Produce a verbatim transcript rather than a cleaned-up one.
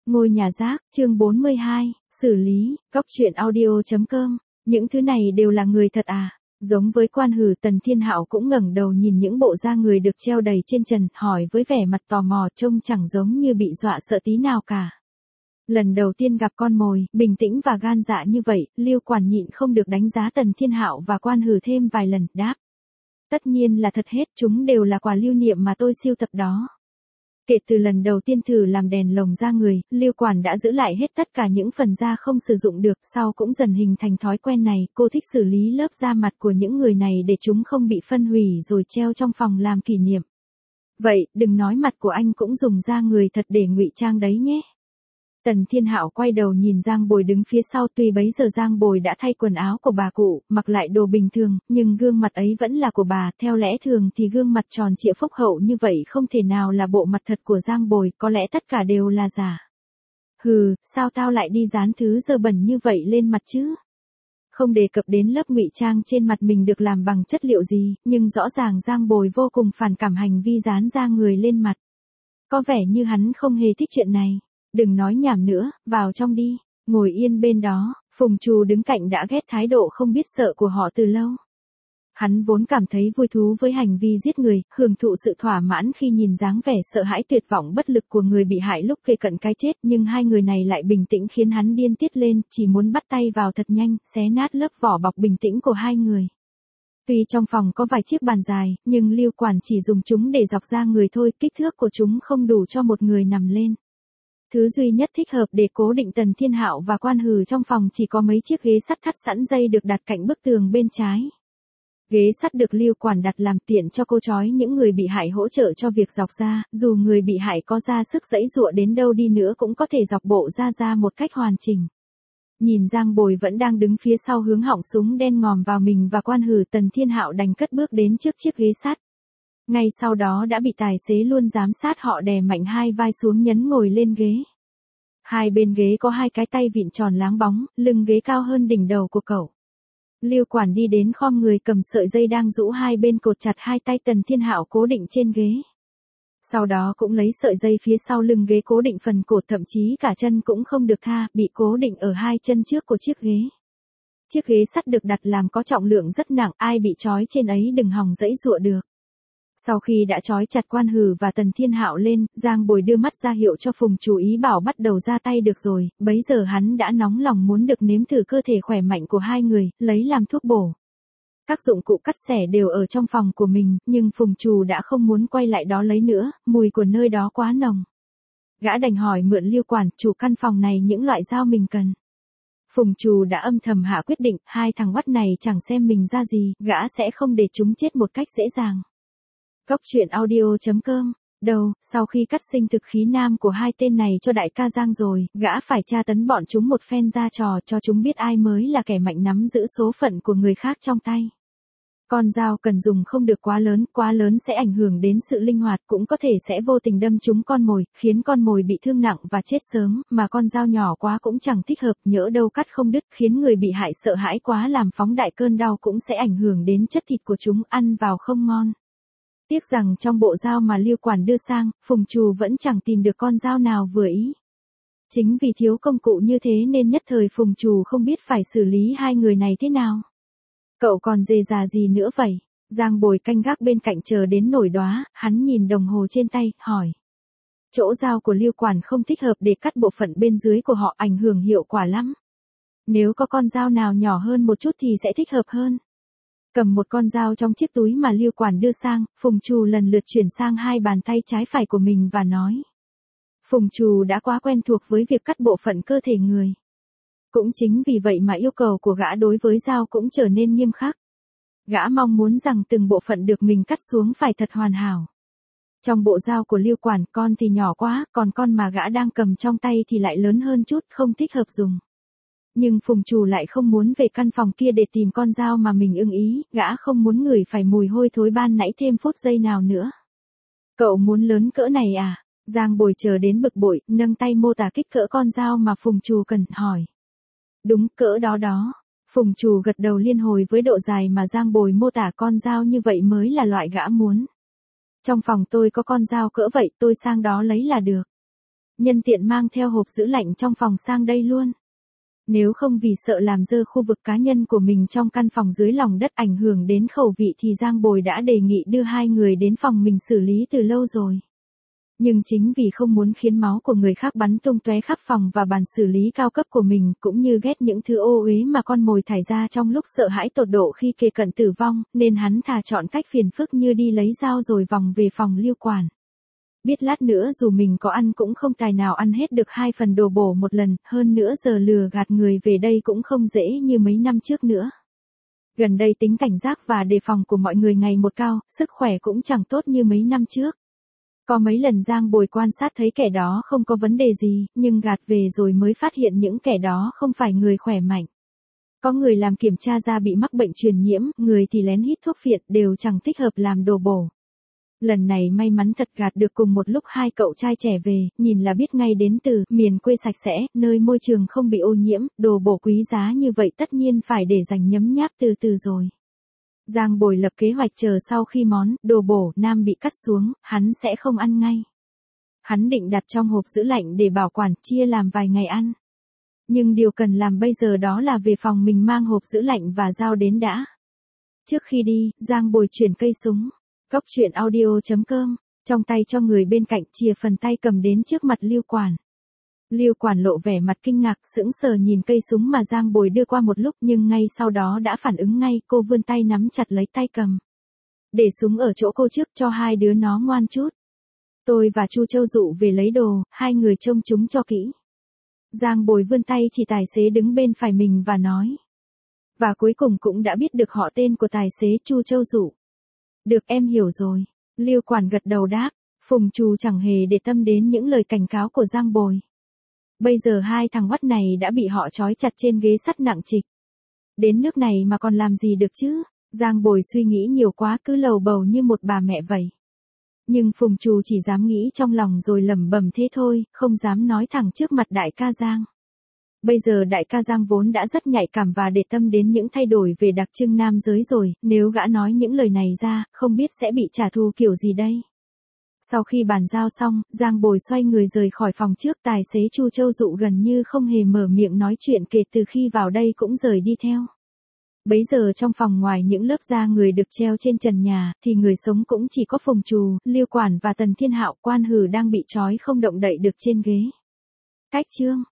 Ngôi nhà rác, chương bốn mươi hai, xử lý, góc truyện audio chấm com, những thứ này đều là người thật à? Giống với Quan Hử, Tần Thiên Hạo cũng ngẩng đầu nhìn những bộ da người được treo đầy trên trần, hỏi với vẻ mặt tò mò, trông chẳng giống như bị dọa sợ tí nào cả. Lần đầu tiên gặp con mồi, bình tĩnh và gan dạ như vậy, Liêu Quản nhịn không được đánh giá Tần Thiên Hạo và Quan Hử thêm vài lần, đáp. Tất nhiên là thật hết, chúng đều là quà lưu niệm mà tôi sưu tập đó. Kể từ lần đầu tiên thử làm đèn lồng da người, Liêu Quản đã giữ lại hết tất cả những phần da không sử dụng được, sau cũng dần hình thành thói quen này, cô thích xử lý lớp da mặt của những người này để chúng không bị phân hủy rồi treo trong phòng làm kỷ niệm. Vậy, đừng nói mặt của anh cũng dùng da người thật để ngụy trang đấy nhé. Tần Thiên Hạo quay đầu nhìn Giang Bồi đứng phía sau, tuy bấy giờ Giang Bồi đã thay quần áo của bà cụ, mặc lại đồ bình thường, nhưng gương mặt ấy vẫn là của bà, theo lẽ thường thì gương mặt tròn trịa phúc hậu như vậy không thể nào là bộ mặt thật của Giang Bồi, có lẽ tất cả đều là giả. Hừ, sao tao lại đi dán thứ dơ bẩn như vậy lên mặt chứ? Không đề cập đến lớp ngụy trang trên mặt mình được làm bằng chất liệu gì, nhưng rõ ràng Giang Bồi vô cùng phản cảm hành vi dán da người lên mặt. Có vẻ như hắn không hề thích chuyện này. Đừng nói nhảm nữa, vào trong đi, ngồi yên bên đó. Phùng Trù đứng cạnh đã ghét thái độ không biết sợ của họ từ lâu. Hắn vốn cảm thấy vui thú với hành vi giết người, hưởng thụ sự thỏa mãn khi nhìn dáng vẻ sợ hãi tuyệt vọng bất lực của người bị hại lúc kề cận cái chết, nhưng hai người này lại bình tĩnh khiến hắn điên tiết lên, chỉ muốn bắt tay vào thật nhanh, xé nát lớp vỏ bọc bình tĩnh của hai người. Tuy trong phòng có vài chiếc bàn dài, nhưng Liêu Quản chỉ dùng chúng để dọc da người thôi, kích thước của chúng không đủ cho một người nằm lên. Thứ duy nhất thích hợp để cố định Tần Thiên Hạo và Quan Hử trong phòng chỉ có mấy chiếc ghế sắt thắt sẵn dây được đặt cạnh bức tường bên trái. Ghế sắt được Liêu Quản đặt làm tiện cho cô chói những người bị hại hỗ trợ cho việc dọc da, dù người bị hại có ra sức giãy giụa đến đâu đi nữa cũng có thể dọc bộ da ra một cách hoàn chỉnh. Nhìn Giang Bồi vẫn đang đứng phía sau hướng họng súng đen ngòm vào mình và Quan Hử, Tần Thiên Hạo đành cất bước đến trước chiếc ghế sắt. Ngay sau đó đã bị tài xế luôn giám sát họ đè mạnh hai vai xuống nhấn ngồi lên ghế. Hai bên ghế có hai cái tay vịn tròn láng bóng, lưng ghế cao hơn đỉnh đầu của cậu. Liêu Quản đi đến khom người cầm sợi dây đang rũ hai bên cột chặt hai tay Tần Thiên Hạo cố định trên ghế. Sau đó cũng lấy sợi dây phía sau lưng ghế cố định phần cổ, thậm chí cả chân cũng không được tha, bị cố định ở hai chân trước của chiếc ghế. Chiếc ghế sắt được đặt làm có trọng lượng rất nặng, ai bị trói trên ấy đừng hòng giãy giụa được. Sau khi đã trói chặt Quan Hử và Tần Thiên Hạo lên, Giang Bồi đưa mắt ra hiệu cho Phùng chú ý bảo bắt đầu ra tay được rồi, bấy giờ hắn đã nóng lòng muốn được nếm thử cơ thể khỏe mạnh của hai người, lấy làm thuốc bổ. Các dụng cụ cắt xẻ đều ở trong phòng của mình, nhưng Phùng Trù đã không muốn quay lại đó lấy nữa, mùi của nơi đó quá nồng. Gã đành hỏi mượn Liêu Quản, chủ căn phòng này những loại dao mình cần. Phùng Trù đã âm thầm hạ quyết định, hai thằng oắt này chẳng xem mình ra gì, gã sẽ không để chúng chết một cách dễ dàng. Góc truyện audio chấm com. Đầu, sau khi cắt sinh thực khí nam của hai tên này cho đại ca Giang rồi, gã phải tra tấn bọn chúng một phen ra trò cho chúng biết ai mới là kẻ mạnh nắm giữ số phận của người khác trong tay. Con dao cần dùng không được quá lớn, quá lớn sẽ ảnh hưởng đến sự linh hoạt, cũng có thể sẽ vô tình đâm trúng con mồi, khiến con mồi bị thương nặng và chết sớm, mà con dao nhỏ quá cũng chẳng thích hợp, nhỡ đâu cắt không đứt, khiến người bị hại sợ hãi quá làm phóng đại cơn đau cũng sẽ ảnh hưởng đến chất thịt của chúng, ăn vào không ngon. Tiếc rằng trong bộ dao mà Liêu Quản đưa sang, Phùng Trù vẫn chẳng tìm được con dao nào vừa ý. Chính vì thiếu công cụ như thế nên nhất thời Phùng Trù không biết phải xử lý hai người này thế nào. Cậu còn dề già gì nữa vậy? Giang Bồi canh gác bên cạnh chờ đến nổi đoá, hắn nhìn đồng hồ trên tay, hỏi. Chỗ dao của Liêu Quản không thích hợp để cắt bộ phận bên dưới của họ, ảnh hưởng hiệu quả lắm. Nếu có con dao nào nhỏ hơn một chút thì sẽ thích hợp hơn. Cầm một con dao trong chiếc túi mà Liêu Quản đưa sang, Phùng Trù lần lượt chuyển sang hai bàn tay trái phải của mình và nói. Phùng Trù đã quá quen thuộc với việc cắt bộ phận cơ thể người. Cũng chính vì vậy mà yêu cầu của gã đối với dao cũng trở nên nghiêm khắc. Gã mong muốn rằng từng bộ phận được mình cắt xuống phải thật hoàn hảo. Trong bộ dao của Liêu Quản, con thì nhỏ quá, còn con mà gã đang cầm trong tay thì lại lớn hơn chút, không thích hợp dùng. Nhưng Phùng Trù lại không muốn về căn phòng kia để tìm con dao mà mình ưng ý, gã không muốn ngửi phải mùi hôi thối ban nãy thêm phút giây nào nữa. Cậu muốn lớn cỡ này à? Giang Bồi chờ đến bực bội, nâng tay mô tả kích cỡ con dao mà Phùng Trù cần, hỏi. Đúng, cỡ đó đó. Phùng Trù gật đầu liên hồi với độ dài mà Giang Bồi mô tả, con dao như vậy mới là loại gã muốn. Trong phòng tôi có con dao cỡ vậy, tôi sang đó lấy là được. nhân tiện mang theo hộp giữ lạnh trong phòng sang đây luôn. Nếu không vì sợ làm dơ khu vực cá nhân của mình trong căn phòng dưới lòng đất ảnh hưởng đến khẩu vị thì Giang Bồi đã đề nghị đưa hai người đến phòng mình xử lý từ lâu rồi. Nhưng chính vì không muốn khiến máu của người khác bắn tung tóe khắp phòng và bàn xử lý cao cấp của mình, cũng như ghét những thứ ô uế mà con mồi thải ra trong lúc sợ hãi tột độ khi kề cận tử vong, nên hắn thà chọn cách phiền phức như đi lấy dao rồi vòng về phòng Lưu Quản. Biết lát nữa dù mình có ăn cũng không tài nào ăn hết được hai phần đồ bổ một lần, hơn nữa giờ lừa gạt người về đây cũng không dễ như mấy năm trước nữa. Gần đây tính cảnh giác và đề phòng của mọi người ngày một cao, sức khỏe cũng chẳng tốt như mấy năm trước. Có mấy lần Giang Bồi quan sát thấy kẻ đó không có vấn đề gì, nhưng gạt về rồi mới phát hiện những kẻ đó không phải người khỏe mạnh. Có người làm kiểm tra ra bị mắc bệnh truyền nhiễm, người thì lén hít thuốc phiện, đều chẳng thích hợp làm đồ bổ. Lần này may mắn thật gạt được cùng một lúc hai cậu trai trẻ về, nhìn là biết ngay đến từ miền quê sạch sẽ, nơi môi trường không bị ô nhiễm, đồ bổ quý giá như vậy tất nhiên phải để dành nhấm nháp từ từ rồi. Giang Bồi lập kế hoạch chờ sau khi món đồ bổ nam bị cắt xuống, hắn sẽ không ăn ngay. Hắn định đặt trong hộp giữ lạnh để bảo quản, chia làm vài ngày ăn. Nhưng điều cần làm bây giờ đó là về phòng mình mang hộp giữ lạnh và dao đến đã. Trước khi đi, Giang Bồi chuyển cây súng. Cốc truyện audio chấm com, trong tay cho người bên cạnh, chìa phần tay cầm đến trước mặt Lưu Quản. Lưu Quản lộ vẻ mặt kinh ngạc, sững sờ nhìn cây súng mà Giang Bồi đưa qua một lúc, nhưng ngay sau đó đã phản ứng ngay, cô vươn tay nắm chặt lấy tay cầm. Để súng ở chỗ cô trước, cho hai đứa nó ngoan chút. Tôi và Chu Châu Dụ về lấy đồ, hai người trông chúng cho kỹ. Giang Bồi vươn tay chỉ tài xế đứng bên phải mình và nói. Và cuối cùng cũng đã biết được họ tên của tài xế, Chu Châu Dụ. Được, em hiểu rồi. Lưu Quản gật đầu đáp. Phùng Trù chẳng hề để tâm đến những lời cảnh cáo của Giang Bồi. Bây giờ hai thằng oắt này đã bị họ trói chặt trên ghế sắt nặng trịch. Đến nước này mà còn làm gì được chứ? Giang Bồi suy nghĩ nhiều quá, cứ lầu bầu như một bà mẹ vậy. Nhưng Phùng Trù chỉ dám nghĩ trong lòng rồi lẩm bẩm thế thôi, không dám nói thẳng trước mặt đại ca Giang. Bây giờ đại ca Giang vốn đã rất nhạy cảm và để tâm đến những thay đổi về đặc trưng nam giới rồi, nếu gã nói những lời này ra, không biết sẽ bị trả thù kiểu gì đây. Sau khi bàn giao xong, Giang Bồi xoay người rời khỏi phòng trước, tài xế Chu Châu Dụ gần như không hề mở miệng nói chuyện kể từ khi vào đây cũng rời đi theo. Bấy giờ trong phòng ngoài những lớp da người được treo trên trần nhà, thì người sống cũng chỉ có Phùng Trù, Lưu Quản và Tần Thiên Hạo. Quan Hử đang bị trói không động đậy được trên ghế. Cách chương